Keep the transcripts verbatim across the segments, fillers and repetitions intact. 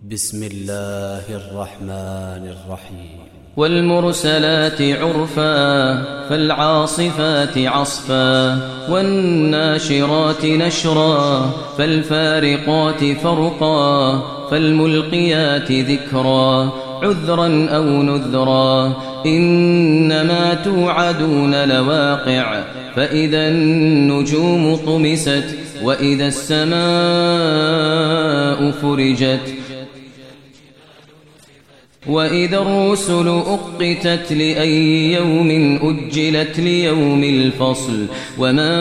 بسم الله الرحمن الرحيم والمرسلات عرفا فالعاصفات عصفا والناشرات نشرا فالفارقات فرقا فالملقيات ذكرا عذرا أو نذرا إنما توعدون لواقع فإذا النجوم طمست وإذا السماء فرجت وإذا الرسل أقتت لأي يوم أجلت ليوم الفصل وما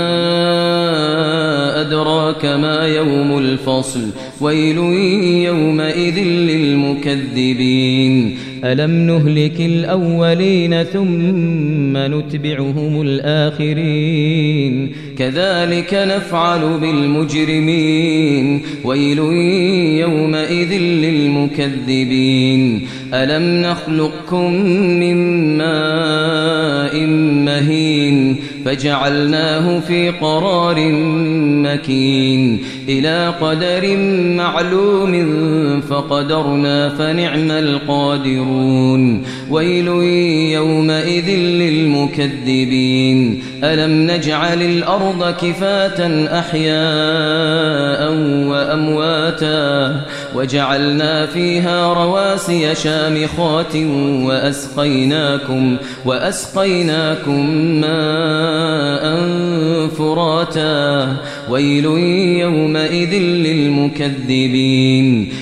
أدراك ما يوم الفصل ويل يومئذ للمكذبين ألم نهلك الأولين ثم نتبعهم الآخرين كذلك نفعل بالمجرمين ويل يومئذ للمكذبين ألم نخلقكم من ماء مهين فجعلناه في قرار مكين إلى قدر معلوم فقدرنا فنعم القادرون ويل يومئذ للمكذبين ألم نجعل الأرض كفاة أحياء وأمواتا وجعلنا فيها رواسي شامخات وأسقيناكم, وأسقيناكم ماء فراتا ويل يومئذ للمكذبين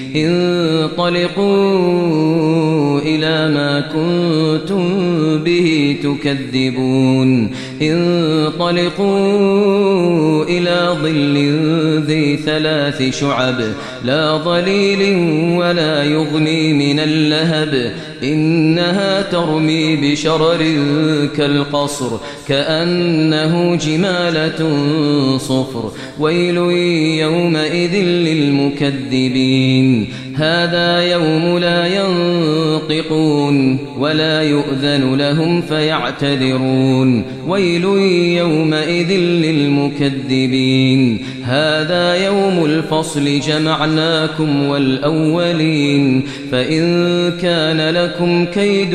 انطلقوا إلى ما كنتم به تكذبون انطلقوا إلى ظل ذي ثلاث شعب لا ظليل ولا يغني من اللهب إنها ترمي بشرر كالقصر كأنه جمالة صفر ويل يومئذ للمكذبين هذا يوم لا ينطقون ولا يؤذن لهم فيعتذرون ويل يومئذ للمكذبين هذا يوم الفصل جمعناكم والأولين فإن كان لكم كيد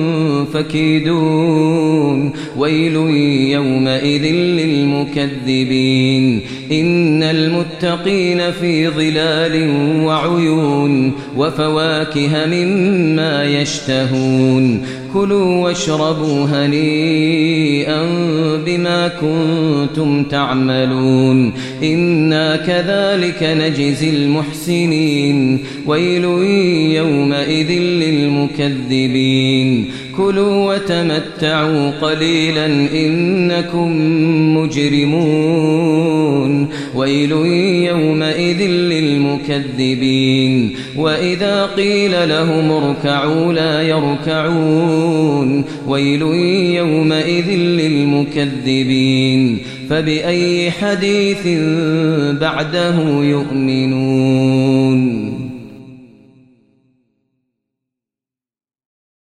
فكيدون ويل يومئذ للمكذبين إن المتقين في ظلال وعيون وفواكه مما يشتهون كلوا واشربوا هنيئا بما كنتم تعملون إنا كذلك نجزي المحسنين ويل يومئذ للمكذبين كلوا وتمتعوا قليلا إنكم مجرمون ويل يومئذ للمكذبين وإذا قيل لهم اركعوا لا يركعون ويل يومئذ للمكذبين فبأي حديث بعده يؤمنون.